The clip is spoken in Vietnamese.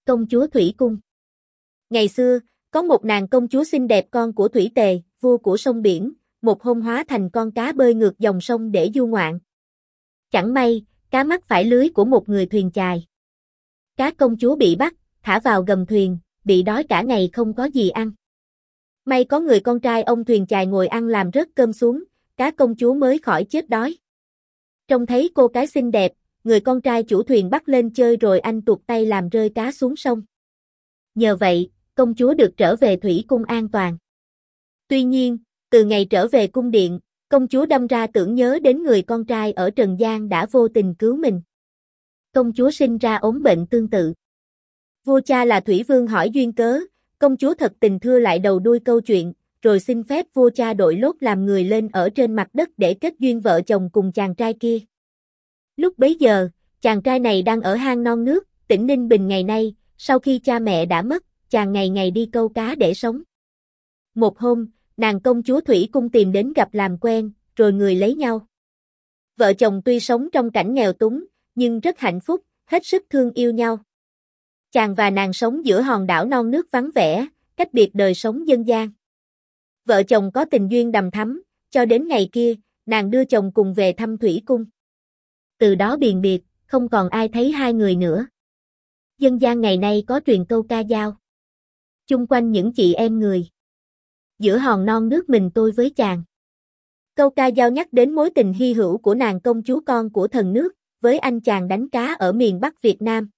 Công chúa Thủy Cung. Ngày xưa, có một nàng công chúa xinh đẹp con của Thủy Tề, vua của sông biển, một hôm hóa thành con cá bơi ngược dòng sông để du ngoạn. Chẳng may, cá mắc phải lưới của một người thuyền chài. Cá công chúa bị bắt, thả vào gầm thuyền, bị đói cả ngày không có gì ăn. May có người con trai ông thuyền chài ngồi ăn làm rớt cơm xuống, cá công chúa mới khỏi chết đói. Trông thấy cô cái xinh đẹp, người con trai chủ thuyền bắt lên chơi rồi anh tuột tay làm rơi cá xuống sông. Nhờ vậy, công chúa được trở về Thủy Cung an toàn. Tuy nhiên, từ ngày trở về cung điện, công chúa đâm ra tưởng nhớ đến người con trai ở trần gian đã vô tình cứu mình. Công chúa sinh ra ốm bệnh tương tự. Vua cha là Thủy Vương hỏi duyên cớ, công chúa thật tình thưa lại đầu đuôi câu chuyện, rồi xin phép vua cha đội lốt làm người lên ở trên mặt đất để kết duyên vợ chồng cùng chàng trai kia. Lúc bấy giờ, chàng trai này đang ở hang non nước, tỉnh Ninh Bình ngày nay, sau khi cha mẹ đã mất, chàng ngày ngày đi câu cá để sống. Một hôm, nàng công chúa Thủy Cung tìm đến gặp làm quen, rồi người lấy nhau. Vợ chồng tuy sống trong cảnh nghèo túng, nhưng rất hạnh phúc, hết sức thương yêu nhau. Chàng và nàng sống giữa hòn đảo non nước vắng vẻ, cách biệt đời sống dân gian. Vợ chồng có tình duyên đầm thắm, cho đến ngày kia, nàng đưa chồng cùng về thăm Thủy Cung. Từ đó biền biệt, không còn ai thấy hai người nữa. Dân gian ngày nay có truyền câu ca dao. Chung quanh những chị em người. Giữa hòn non nước mình tôi với chàng. Câu ca dao nhắc đến mối tình hy hữu của nàng công chúa con của thần nước, với anh chàng đánh cá ở miền Bắc Việt Nam.